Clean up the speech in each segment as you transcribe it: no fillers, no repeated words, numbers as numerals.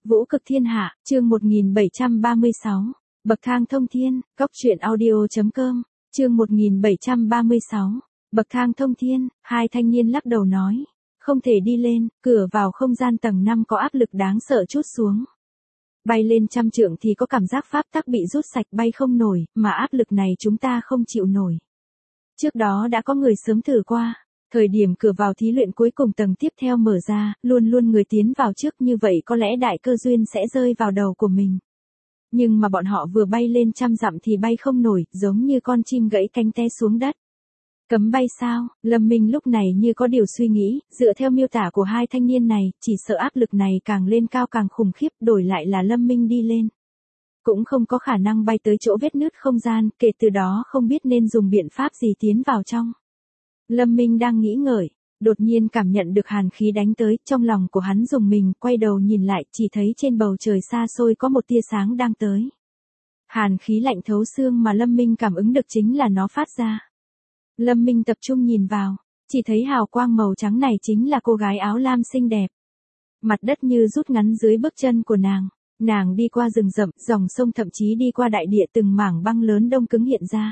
Vũ cực thiên hạ, chương 1736. Bậc thang thông thiên, góc truyện audio.com, chương 1736. Bậc thang thông thiên, hai thanh niên lắc đầu nói. Không thể đi lên, cửa vào không gian tầng 5 có áp lực đáng sợ trút xuống. Bay lên trăm trượng thì có cảm giác pháp tắc bị rút sạch bay không nổi, mà áp lực này chúng ta không chịu nổi. Trước đó đã có người sớm thử qua. Thời điểm cửa vào thí luyện cuối cùng tầng tiếp theo mở ra, luôn luôn người tiến vào trước như vậy có lẽ đại cơ duyên sẽ rơi vào đầu của mình. Nhưng mà bọn họ vừa bay lên trăm dặm thì bay không nổi, giống như con chim gãy cánh té xuống đất. Cấm bay sao? Lâm Minh lúc này như có điều suy nghĩ, dựa theo miêu tả của hai thanh niên này, chỉ sợ áp lực này càng lên cao càng khủng khiếp, đổi lại là Lâm Minh đi lên. Cũng không có khả năng bay tới chỗ vết nứt không gian, kể từ đó không biết nên dùng biện pháp gì tiến vào trong. Lâm Minh đang nghĩ ngợi, đột nhiên cảm nhận được hàn khí đánh tới, trong lòng của hắn rùng mình, quay đầu nhìn lại, chỉ thấy trên bầu trời xa xôi có một tia sáng đang tới. Hàn khí lạnh thấu xương mà Lâm Minh cảm ứng được chính là nó phát ra. Lâm Minh tập trung nhìn vào, chỉ thấy hào quang màu trắng này chính là cô gái áo lam xinh đẹp. Mặt đất như rút ngắn dưới bước chân của nàng. Nàng đi qua rừng rậm, dòng sông thậm chí đi qua đại địa từng mảng băng lớn đông cứng hiện ra.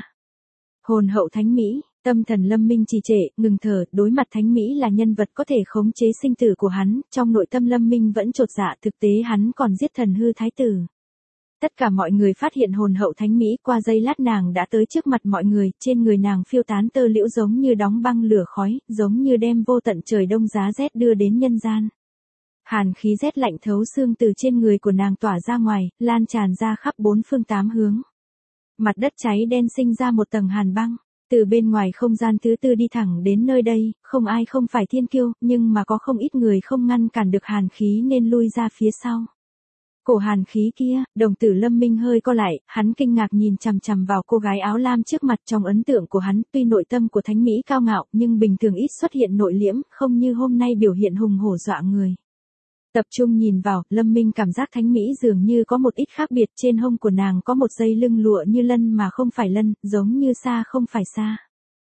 Hồn hậu thánh mỹ, tâm thần Lâm Minh trì trệ, ngừng thở, đối mặt thánh mỹ là nhân vật có thể khống chế sinh tử của hắn, trong nội tâm Lâm Minh vẫn chột dạ, thực tế hắn còn giết thần hư thái tử. Tất cả mọi người phát hiện hồn hậu thánh mỹ, qua giây lát nàng đã tới trước mặt mọi người, trên người nàng phiêu tán tơ liễu giống như đóng băng lửa khói, giống như đem vô tận trời đông giá rét đưa đến nhân gian. Hàn khí rét lạnh thấu xương từ trên người của nàng tỏa ra ngoài, lan tràn ra khắp bốn phương tám hướng. Mặt đất cháy đen sinh ra một tầng hàn băng, từ bên ngoài không gian thứ tư đi thẳng đến nơi đây, không ai không phải thiên kiêu, nhưng mà có không ít người không ngăn cản được hàn khí nên lui ra phía sau. Cổ hàn khí kia, đồng tử Lâm Minh hơi co lại, hắn kinh ngạc nhìn chằm chằm vào cô gái áo lam trước mặt. Trong ấn tượng của hắn, tuy nội tâm của thánh mỹ cao ngạo, nhưng bình thường ít xuất hiện nội liễm, không như hôm nay biểu hiện hùng hổ dọa người. Tập trung nhìn vào, Lâm Minh cảm giác thánh mỹ dường như có một ít khác biệt, trên hông của nàng có một dây lưng lụa như lân mà không phải lân, giống như sa không phải sa.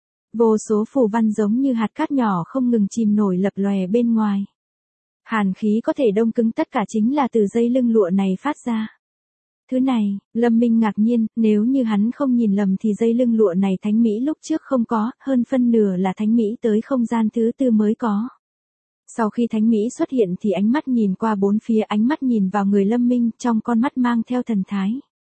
Vô số phù văn giống như hạt cát nhỏ không ngừng chìm nổi lập lòe bên ngoài. Hàn khí có thể đông cứng tất cả chính là từ dây lưng lụa này phát ra. Thứ này, Lâm Minh ngạc nhiên, nếu như hắn không nhìn lầm thì dây lưng lụa này thánh mỹ lúc trước không có, hơn phân nửa là thánh mỹ tới không gian thứ tư mới có. Sau khi thánh mỹ xuất hiện thì ánh mắt nhìn qua bốn phía, ánh mắt nhìn vào người Lâm Minh, trong con mắt mang theo thần thái.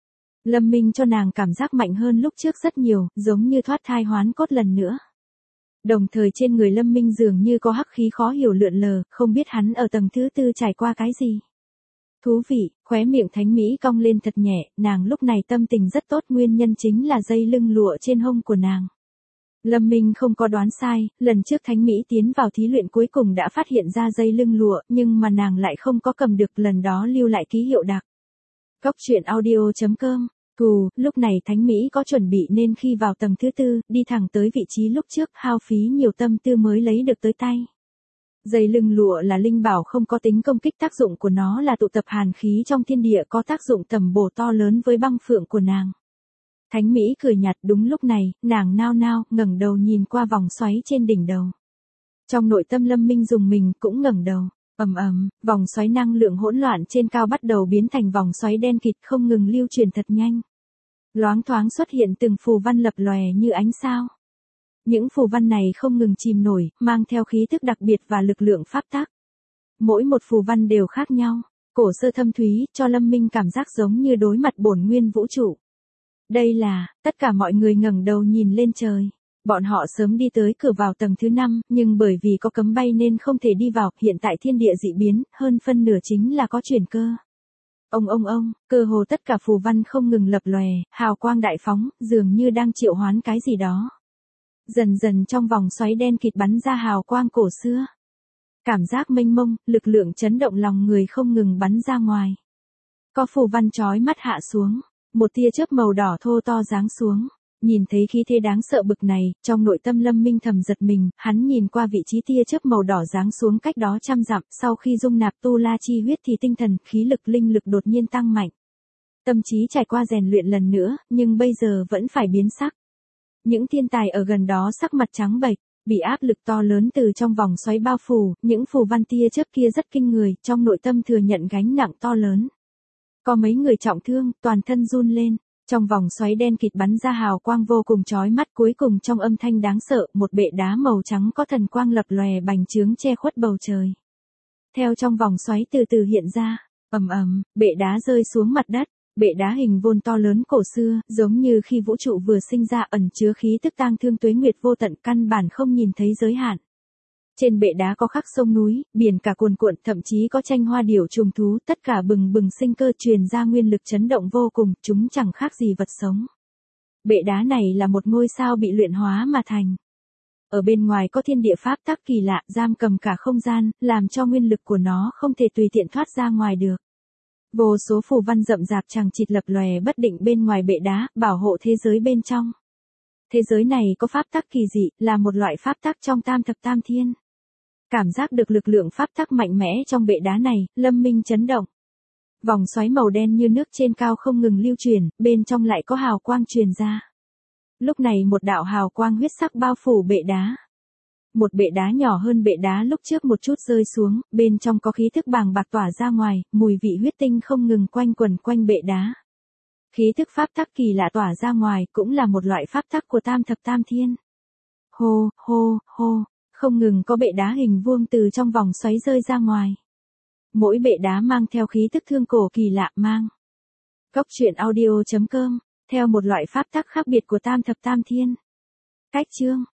Lâm Minh cho nàng cảm giác mạnh hơn lúc trước rất nhiều, giống như thoát thai hoán cốt lần nữa. Đồng thời trên người Lâm Minh dường như có hắc khí khó hiểu lượn lờ, không biết hắn ở tầng thứ tư trải qua cái gì. Thú vị, khóe miệng thánh mỹ cong lên thật nhẹ, nàng lúc này tâm tình rất tốt, nguyên nhân chính là dây lưng lụa trên hông của nàng. Lâm Minh không có đoán sai, lần trước thánh mỹ tiến vào thí luyện cuối cùng đã phát hiện ra dây lưng lụa, nhưng mà nàng lại không có cầm được, lần đó lưu lại ký hiệu đặc. Góc truyện audio.com. Lúc này thánh mỹ có chuẩn bị nên khi vào tầng thứ tư, đi thẳng tới vị trí lúc trước, hao phí nhiều tâm tư mới lấy được tới tay. Dây lưng lụa là linh bảo không có tính công kích, tác dụng của nó là tụ tập hàn khí trong thiên địa, có tác dụng tầm bổ to lớn với băng phượng của nàng. Thánh mỹ cười nhạt, đúng lúc này, nàng nao nao, ngẩng đầu nhìn qua vòng xoáy trên đỉnh đầu. Trong nội tâm Lâm Minh rùng mình, cũng ngẩng đầu. Vòng xoáy năng lượng hỗn loạn trên cao bắt đầu biến thành vòng xoáy đen kịt, không ngừng lưu truyền thật nhanh. Loáng thoáng xuất hiện từng phù văn lập lòe như ánh sao. Những phù văn này không ngừng chìm nổi, mang theo khí tức đặc biệt và lực lượng pháp tắc. Mỗi một phù văn đều khác nhau, cổ sơ thâm thúy, cho Lâm Minh cảm giác giống như đối mặt bổn nguyên vũ trụ. Đây là, tất cả mọi người ngẩng đầu nhìn lên trời. Bọn họ sớm đi tới cửa vào tầng thứ 5, nhưng bởi vì có cấm bay nên không thể đi vào, hiện tại thiên địa dị biến, hơn phân nửa chính là có chuyển cơ. Cơ hồ tất cả phù văn không ngừng lập lòe, hào quang đại phóng, dường như đang triệu hoán cái gì đó. Dần dần trong vòng xoáy đen kịt bắn ra hào quang cổ xưa. Cảm giác mênh mông, lực lượng chấn động lòng người không ngừng bắn ra ngoài. Có phù văn chói mắt hạ xuống, một tia chớp màu đỏ thô to giáng xuống. Nhìn thấy khí thế đáng sợ bực này, trong nội tâm Lâm Minh thầm giật mình, hắn nhìn qua vị trí tia chớp màu đỏ giáng xuống cách đó trăm dặm, sau khi dung nạp tu la chi huyết thì tinh thần, khí lực, linh lực đột nhiên tăng mạnh. Tâm trí trải qua rèn luyện lần nữa, nhưng bây giờ vẫn phải biến sắc. Những thiên tài ở gần đó sắc mặt trắng bệch, Bị áp lực to lớn từ trong vòng xoáy bao phủ, những phù văn tia chớp kia rất kinh người, trong nội tâm thừa nhận gánh nặng to lớn. Có mấy người trọng thương, toàn thân run lên. Trong vòng xoáy đen kịt bắn ra hào quang vô cùng chói mắt, cuối cùng trong âm thanh đáng sợ, một bệ đá màu trắng có thần quang lập lòe bành trướng che khuất bầu trời. Theo trong vòng xoáy từ từ hiện ra, ầm ầm, bệ đá rơi xuống mặt đất. Bệ đá hình vuông to lớn cổ xưa, giống như khi vũ trụ vừa sinh ra, ẩn chứa khí tức tang thương tuế nguyệt vô tận, căn bản không nhìn thấy giới hạn. Trên bệ đá có khắc sông núi, biển cả cuồn cuộn, thậm chí có tranh hoa điểu trùng thú, tất cả bừng bừng sinh cơ, truyền ra nguyên lực chấn động vô cùng, chúng chẳng khác gì vật sống. Bệ đá này là một ngôi sao bị luyện hóa mà thành. Ở bên ngoài có thiên địa pháp tắc kỳ lạ, giam cầm cả không gian, làm cho nguyên lực của nó không thể tùy tiện thoát ra ngoài được. Vô số phù văn rậm rạp chằng chịt lập lòe bất định bên ngoài bệ đá, bảo hộ thế giới bên trong. Thế giới này có pháp tắc kỳ dị, là một loại pháp tắc trong tam thập tam thiên. Cảm giác được lực lượng pháp tắc mạnh mẽ trong bệ đá này, Lâm Minh chấn động. Vòng xoáy màu đen như nước trên cao không ngừng lưu truyền, bên trong lại có hào quang truyền ra. Lúc này một đạo hào quang huyết sắc bao phủ bệ đá. Một bệ đá nhỏ hơn bệ đá lúc trước một chút rơi xuống, bên trong có khí thức bàng bạc tỏa ra ngoài, mùi vị huyết tinh không ngừng quanh quẩn quanh bệ đá. Khí thức pháp tắc kỳ lạ tỏa ra ngoài, cũng là một loại pháp tắc của tam thập tam thiên. Hô, hô, hô, không ngừng có bệ đá hình vuông từ trong vòng xoáy rơi ra ngoài. Mỗi bệ đá mang theo khí thức thương cổ kỳ lạ mang. Cốc truyện audio.com, theo một loại pháp tắc khác biệt của tam thập tam thiên. Cách chương